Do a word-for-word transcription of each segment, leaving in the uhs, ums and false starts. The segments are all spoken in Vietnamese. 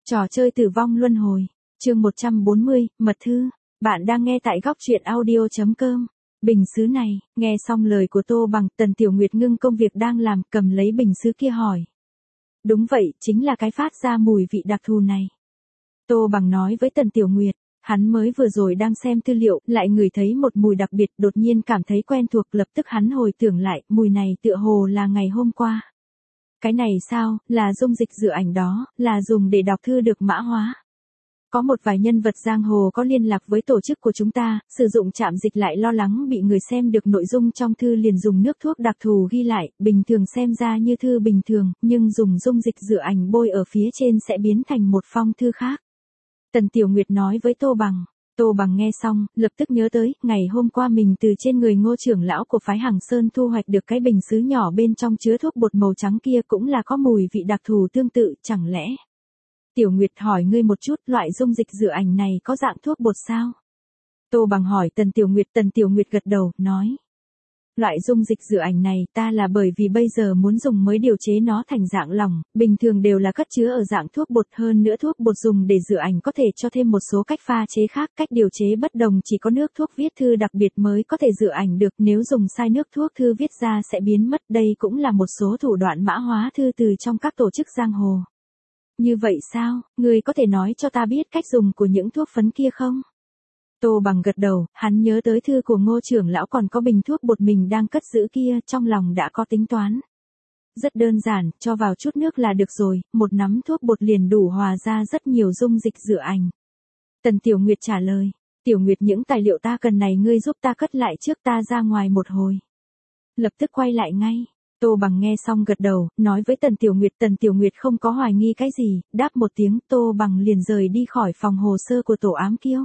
Trò chơi tử vong luân hồi, chương một trăm bốn mươi, mật thư. Bạn đang nghe tại góc truyện audio.com. Bình sứ này, nghe xong lời của Tô Bằng, Tần Tiểu Nguyệt ngưng công việc đang làm, cầm lấy bình sứ kia hỏi. Đúng vậy, chính là cái phát ra mùi vị đặc thù này. Tô Bằng nói với Tần Tiểu Nguyệt, hắn mới vừa rồi đang xem tư liệu, lại ngửi thấy một mùi đặc biệt, đột nhiên cảm thấy quen thuộc, lập tức hắn hồi tưởng lại, mùi này tựa hồ là ngày hôm qua. Cái này sao, là dung dịch rửa ảnh đó, là dùng để đọc thư được mã hóa. Có một vài nhân vật giang hồ có liên lạc với tổ chức của chúng ta, sử dụng trạm dịch lại lo lắng bị người xem được nội dung trong thư liền dùng nước thuốc đặc thù ghi lại, bình thường xem ra như thư bình thường, nhưng dùng dung dịch rửa ảnh bôi ở phía trên sẽ biến thành một phong thư khác. Tần Tiểu Nguyệt nói với Tô Bằng. Tô Bằng nghe xong, lập tức nhớ tới, ngày hôm qua mình từ trên người Ngô trưởng lão của phái Hằng Sơn thu hoạch được cái bình sứ nhỏ bên trong chứa thuốc bột màu trắng kia cũng là có mùi vị đặc thù tương tự, chẳng lẽ? Tiểu Nguyệt hỏi ngươi một chút, loại dung dịch rửa ảnh này có dạng thuốc bột sao? Tô Bằng hỏi Tần Tiểu Nguyệt, Tần Tiểu Nguyệt gật đầu, nói. Loại dung dịch rửa ảnh này ta là bởi vì bây giờ muốn dùng mới điều chế nó thành dạng lỏng, bình thường đều là cất chứa ở dạng thuốc bột, hơn nữa thuốc bột dùng để rửa ảnh có thể cho thêm một số cách pha chế khác, cách điều chế bất đồng, chỉ có nước thuốc viết thư đặc biệt mới có thể rửa ảnh được, nếu dùng sai nước thuốc thư viết ra sẽ biến mất, đây cũng là một số thủ đoạn mã hóa thư từ trong các tổ chức giang hồ. Như vậy sao, người có thể nói cho ta biết cách dùng của những thuốc phấn kia không? Tô Bằng gật đầu, hắn nhớ tới thư của Ngô trưởng lão còn có bình thuốc bột mình đang cất giữ kia, trong lòng đã có tính toán. Rất đơn giản, cho vào chút nước là được rồi, một nắm thuốc bột liền đủ hòa ra rất nhiều dung dịch rửa ảnh. Tần Tiểu Nguyệt trả lời, Tiểu Nguyệt những tài liệu ta cần này ngươi giúp ta cất lại trước, ta ra ngoài một hồi. Lập tức quay lại ngay. Tô Bằng nghe xong gật đầu, nói với Tần Tiểu Nguyệt, Tần Tiểu Nguyệt không có hoài nghi cái gì, đáp một tiếng, Tô Bằng liền rời đi khỏi phòng hồ sơ của tổ ám kiêu.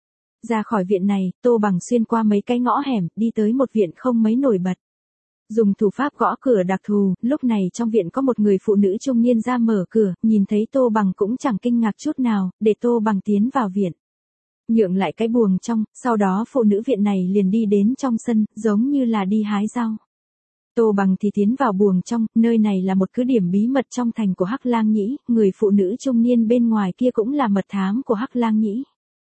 Ra khỏi viện này, Tô Bằng xuyên qua mấy cái ngõ hẻm, đi tới một viện không mấy nổi bật. Dùng thủ pháp gõ cửa đặc thù, lúc này trong viện có một người phụ nữ trung niên ra mở cửa, nhìn thấy Tô Bằng cũng chẳng kinh ngạc chút nào, để Tô Bằng tiến vào viện. Nhượng lại cái buồng trong, sau đó phụ nữ viện này liền đi đến trong sân, giống như là đi hái rau. Tô Bằng thì tiến vào buồng trong, nơi này là một cứ điểm bí mật trong thành của Hắc Lang Nhĩ, người phụ nữ trung niên bên ngoài kia cũng là mật thám của Hắc Lang Nhĩ.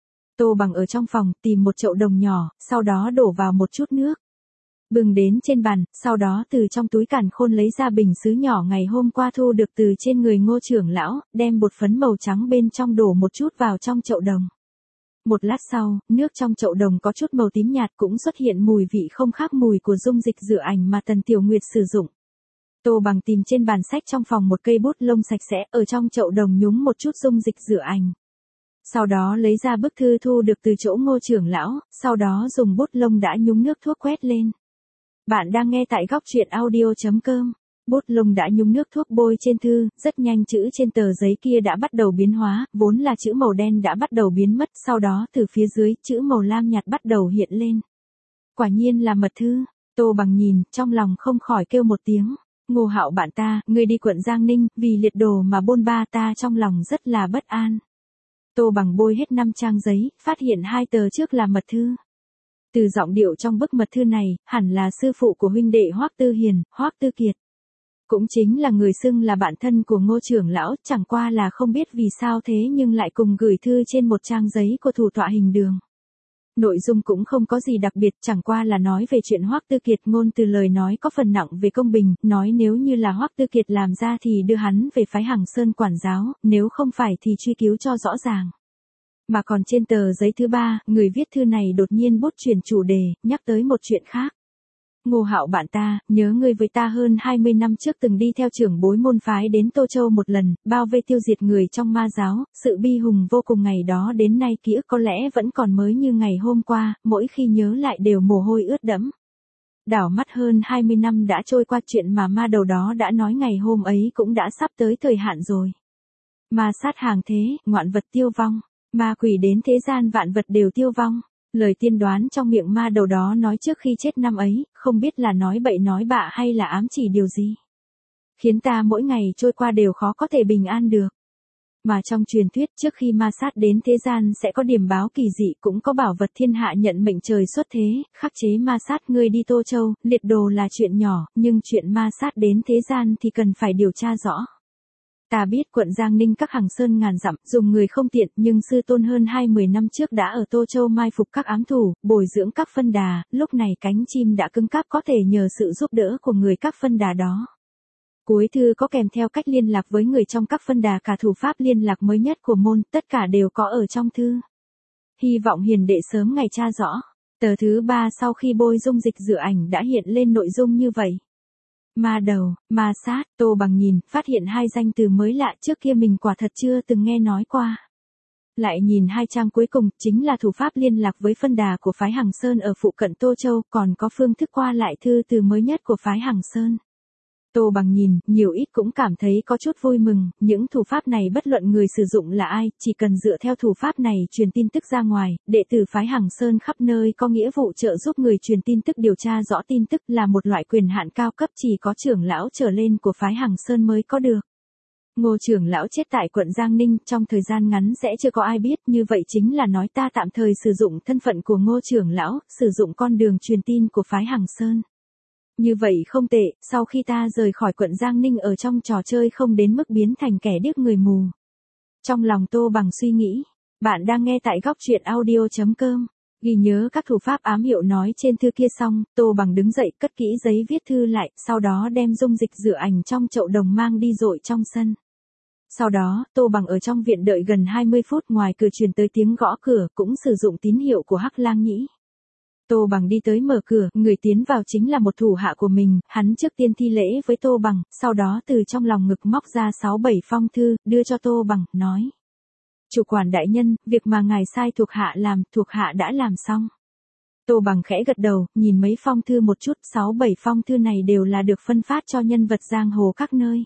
Tô Bằng ở trong phòng, tìm một chậu đồng nhỏ, sau đó đổ vào một chút nước. Bưng đến trên bàn, sau đó từ trong túi càn khôn lấy ra bình sứ nhỏ ngày hôm qua thu được từ trên người Ngô trưởng lão, đem bột phấn màu trắng bên trong đổ một chút vào trong chậu đồng. Một lát sau, nước trong chậu đồng có chút màu tím nhạt cũng xuất hiện mùi vị không khác mùi của dung dịch rửa ảnh mà Tần Tiểu Nguyệt sử dụng. Tô Bằng tìm trên bàn sách trong phòng một cây bút lông sạch sẽ, ở trong chậu đồng nhúng một chút dung dịch rửa ảnh. Sau đó lấy ra bức thư thu được từ chỗ Ngô trưởng lão, sau đó dùng bút lông đã nhúng nước thuốc quét lên. Bạn đang nghe tại góc truyện audio.com. Bút lông đã nhúng nước thuốc bôi trên thư, rất nhanh chữ trên tờ giấy kia đã bắt đầu biến hóa, vốn là chữ màu đen đã bắt đầu biến mất, sau đó từ phía dưới, chữ màu lam nhạt bắt đầu hiện lên. Quả nhiên là mật thư, Tô Bằng nhìn, trong lòng không khỏi kêu một tiếng. Ngô Hạo bạn ta, ngươi đi quận Giang Ninh, vì liệt đồ mà bôn ba, ta trong lòng rất là bất an. Tô Bằng bôi hết năm trang giấy, phát hiện hai tờ trước là mật thư. Từ giọng điệu trong bức mật thư này, hẳn là sư phụ của huynh đệ Hoắc Tư Hiền, Hoắc Tư Kiệt. Cũng chính là người xưng là bạn thân của Ngô trưởng lão, chẳng qua là không biết vì sao thế nhưng lại cùng gửi thư trên một trang giấy của thủ tọa hình đường. Nội dung cũng không có gì đặc biệt, chẳng qua là nói về chuyện Hoắc Tư Kiệt, ngôn từ lời nói có phần nặng về công bình, nói nếu như là Hoắc Tư Kiệt làm ra thì đưa hắn về phái Hằng Sơn quản giáo, nếu không phải thì truy cứu cho rõ ràng. Mà còn trên tờ giấy thứ ba, người viết thư này đột nhiên bút chuyển chủ đề, nhắc tới một chuyện khác. Ngô Hạo bạn ta, nhớ ngươi với ta hơn hai mươi năm trước từng đi theo trưởng bối môn phái đến Tô Châu một lần, bao vây tiêu diệt người trong ma giáo, sự bi hùng vô cùng ngày đó đến nay ký ức có lẽ vẫn còn mới như ngày hôm qua, mỗi khi nhớ lại đều mồ hôi ướt đẫm. Đảo mắt hơn hai mươi năm đã trôi qua, chuyện mà ma đầu đó đã nói ngày hôm ấy cũng đã sắp tới thời hạn rồi. Ma sát hàng thế, ngoạn vật tiêu vong, ma quỷ đến thế gian vạn vật đều tiêu vong. Lời tiên đoán trong miệng ma đầu đó nói trước khi chết năm ấy, không biết là nói bậy nói bạ hay là ám chỉ điều gì. Khiến ta mỗi ngày trôi qua đều khó có thể bình an được. Mà trong truyền thuyết trước khi ma sát đến thế gian sẽ có điểm báo kỳ dị, cũng có bảo vật thiên hạ nhận mệnh trời xuất thế, khắc chế ma sát ngươi đi Tô Châu, liệt đồ là chuyện nhỏ, nhưng chuyện ma sát đến thế gian thì cần phải điều tra rõ. Ta biết quận Giang Ninh các hàng sơn ngàn dặm, dùng người không tiện, nhưng sư tôn hơn hai mươi năm trước đã ở Tô Châu mai phục các ám thủ, bồi dưỡng các phân đà, lúc này cánh chim đã cứng cáp có thể nhờ sự giúp đỡ của người các phân đà đó. Cuối thư có kèm theo cách liên lạc với người trong các phân đà, cả thủ pháp liên lạc mới nhất của môn, tất cả đều có ở trong thư. Hy vọng hiền đệ sớm ngày tra rõ. Tờ thứ ba sau khi bôi dung dịch rửa ảnh đã hiện lên nội dung như vậy. Ma đầu, ma sát, Tô Bằng nhìn, phát hiện hai danh từ mới lạ trước kia mình quả thật chưa từng nghe nói qua. Lại nhìn hai trang cuối cùng, chính là thủ pháp liên lạc với phân đà của phái Hằng Sơn ở phụ cận Tô Châu, còn có phương thức qua lại thư từ mới nhất của phái Hằng Sơn. Tô Bằng nhìn, nhiều ít cũng cảm thấy có chút vui mừng, những thủ pháp này bất luận người sử dụng là ai, chỉ cần dựa theo thủ pháp này truyền tin tức ra ngoài, đệ tử phái Hằng Sơn khắp nơi có nghĩa vụ trợ giúp người truyền tin tức điều tra rõ tin tức, là một loại quyền hạn cao cấp chỉ có trưởng lão trở lên của phái Hằng Sơn mới có được. Ngô trưởng lão chết tại quận Giang Ninh, trong thời gian ngắn sẽ chưa có ai biết, như vậy chính là nói ta tạm thời sử dụng thân phận của Ngô trưởng lão, sử dụng con đường truyền tin của phái Hằng Sơn. Như vậy không tệ, sau khi ta rời khỏi quận Giang Ninh ở trong trò chơi không đến mức biến thành kẻ điếc người mù. Trong lòng Tô Bằng suy nghĩ, bạn đang nghe tại góc truyện audio chấm com. Ghi nhớ các thủ pháp ám hiệu nói trên thư kia xong, Tô Bằng đứng dậy cất kỹ giấy viết thư lại, sau đó đem dung dịch rửa ảnh trong chậu đồng mang đi dội trong sân. Sau đó, Tô Bằng ở trong viện đợi gần hai mươi phút, ngoài cửa truyền tới tiếng gõ cửa, cũng sử dụng tín hiệu của Hắc Lang Nhĩ. Tô Bằng đi tới mở cửa, người tiến vào chính là một thủ hạ của mình, hắn trước tiên thi lễ với Tô Bằng, sau đó từ trong lòng ngực móc ra sáu bảy phong thư, đưa cho Tô Bằng, nói. Chủ quản đại nhân, việc mà ngài sai thuộc hạ làm, thuộc hạ đã làm xong. Tô Bằng khẽ gật đầu, nhìn mấy phong thư một chút, sáu bảy phong thư này đều là được phân phát cho nhân vật giang hồ các nơi.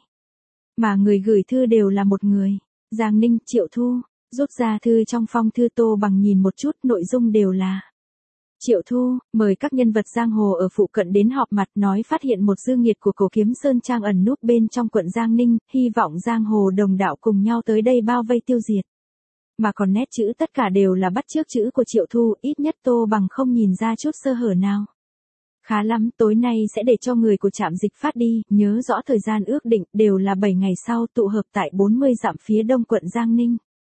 Mà người gửi thư đều là một người, Giang Ninh, Triệu Thu, rút ra thư trong phong thư Tô Bằng nhìn một chút, nội dung đều là. Triệu Thu, mời các nhân vật giang hồ ở phụ cận đến họp mặt, nói phát hiện một dư nghiệt của Cổ Kiếm Sơn Trang ẩn núp bên trong quận Giang Ninh, hy vọng giang hồ đồng đạo cùng nhau tới đây bao vây tiêu diệt. Mà còn nét chữ tất cả đều là bắt chước chữ của Triệu Thu, ít nhất Tô Bằng không nhìn ra chút sơ hở nào. Khá lắm, tối nay sẽ để cho người của trạm dịch phát đi, nhớ rõ thời gian ước định, đều là bảy ngày sau, tụ hợp tại bốn mươi dặm phía đông quận Giang Ninh.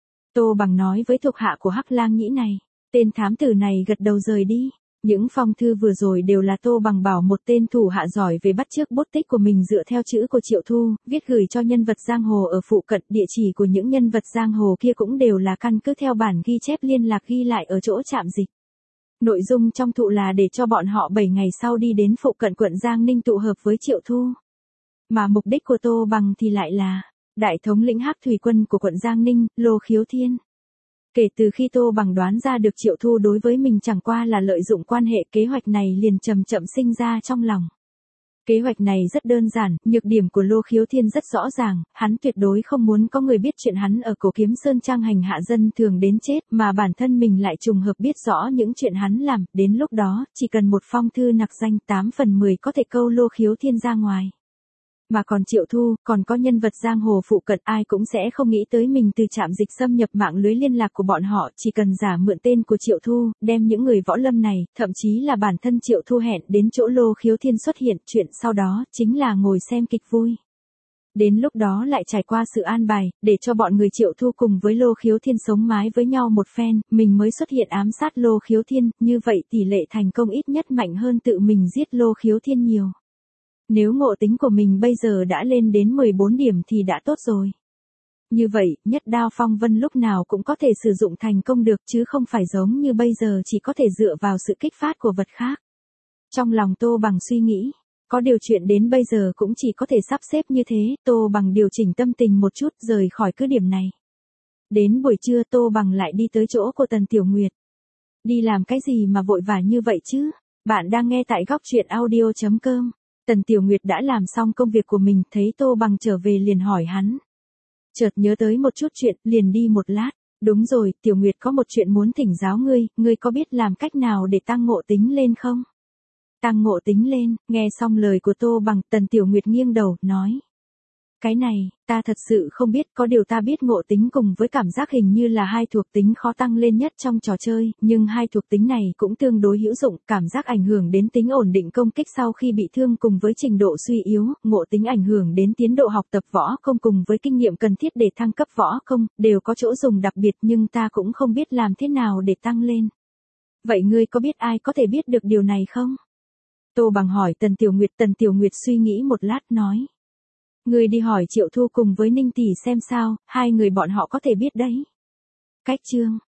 Tô Bằng nói với thuộc hạ của Hắc Lang Nhĩ này. Tên thám tử này gật đầu rời đi. Những phong thư vừa rồi đều là Tô Bằng bảo một tên thủ hạ giỏi về bắt chước bút tích của mình dựa theo chữ của Triệu Thu, viết gửi cho nhân vật giang hồ ở phụ cận, địa chỉ của những nhân vật giang hồ kia cũng đều là căn cứ theo bản ghi chép liên lạc ghi lại ở chỗ trạm dịch. Nội dung trong thụ là để cho bọn họ bảy ngày sau đi đến phụ cận quận Giang Ninh tụ hợp với Triệu Thu. Mà mục đích của Tô Bằng thì lại là đại thống lĩnh Hắc Thủy quân của quận Giang Ninh, Lô Khiếu Thiên. Kể từ khi Tô Bằng đoán ra được Triệu Thu đối với mình chẳng qua là lợi dụng quan hệ, kế hoạch này liền chậm chậm sinh ra trong lòng. Kế hoạch này rất đơn giản, nhược điểm của Lô Khiếu Thiên rất rõ ràng, hắn tuyệt đối không muốn có người biết chuyện hắn ở Cổ Kiếm Sơn Trang hành hạ dân thường đến chết, mà bản thân mình lại trùng hợp biết rõ những chuyện hắn làm, đến lúc đó, chỉ cần một phong thư nặc danh tám phần mười có thể câu Lô Khiếu Thiên ra ngoài. Mà còn Triệu Thu, còn có nhân vật giang hồ phụ cận, ai cũng sẽ không nghĩ tới mình từ trạm dịch xâm nhập mạng lưới liên lạc của bọn họ, chỉ cần giả mượn tên của Triệu Thu, đem những người võ lâm này, thậm chí là bản thân Triệu Thu hẹn đến chỗ Lô Khiếu Thiên xuất hiện, chuyện sau đó, chính là ngồi xem kịch vui. Đến lúc đó lại trải qua sự an bài, để cho bọn người Triệu Thu cùng với Lô Khiếu Thiên sống mái với nhau một phen, mình mới xuất hiện ám sát Lô Khiếu Thiên, như vậy tỷ lệ thành công ít nhất mạnh hơn tự mình giết Lô Khiếu Thiên nhiều. Nếu ngộ tính của mình bây giờ đã lên đến mười bốn điểm thì đã tốt rồi. Như vậy, nhất đao phong vân lúc nào cũng có thể sử dụng thành công được, chứ không phải giống như bây giờ chỉ có thể dựa vào sự kích phát của vật khác. Trong lòng Tô Bằng suy nghĩ, có điều chuyện đến bây giờ cũng chỉ có thể sắp xếp như thế, Tô Bằng điều chỉnh tâm tình một chút rời khỏi cứ điểm này. Đến buổi trưa Tô Bằng lại đi tới chỗ của Tần Tiểu Nguyệt. Đi làm cái gì mà vội vã như vậy chứ? Bạn đang nghe tại góc truyện audio chấm com. Tần Tiểu Nguyệt đã làm xong công việc của mình, thấy Tô Bằng trở về liền hỏi hắn. Chợt nhớ tới một chút chuyện, liền đi một lát. Đúng rồi, Tiểu Nguyệt có một chuyện muốn thỉnh giáo ngươi, ngươi có biết làm cách nào để tăng ngộ tính lên không? Tăng ngộ tính lên, nghe xong lời của Tô Bằng, Tần Tiểu Nguyệt nghiêng đầu, nói. Cái này, ta thật sự không biết, có điều ta biết ngộ tính cùng với cảm giác hình như là hai thuộc tính khó tăng lên nhất trong trò chơi, nhưng hai thuộc tính này cũng tương đối hữu dụng, cảm giác ảnh hưởng đến tính ổn định công kích sau khi bị thương cùng với trình độ suy yếu, ngộ tính ảnh hưởng đến tiến độ học tập võ công cùng với kinh nghiệm cần thiết để thăng cấp võ công, đều có chỗ dùng đặc biệt nhưng ta cũng không biết làm thế nào để tăng lên. Vậy ngươi có biết ai có thể biết được điều này không? Tô Bằng hỏi Tần Tiểu Nguyệt. Tần Tiểu Nguyệt suy nghĩ một lát nói. Ngươi đi hỏi Triệu Thu cùng với Ninh Tỷ xem sao, hai người bọn họ có thể biết đấy. Cách chương